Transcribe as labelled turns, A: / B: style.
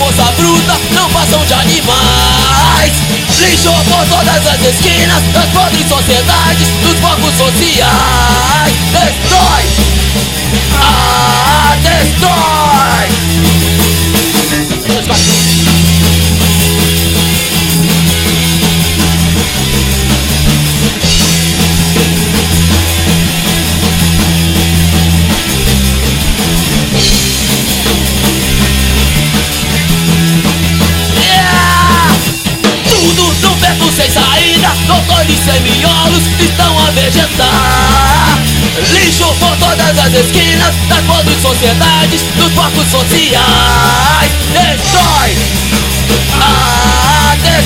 A: força bruta, não passam de animais. Lixo por todas as esquinas das podres sociedades, dos blocos sociais. Destrói! Ah, destrói! Tudo num beco sem saída, doutores semiolos estão a vegetar. Lixo por todas as esquinas das podres sociedades, dos blocos sociais. Destrói! Ah, destrói!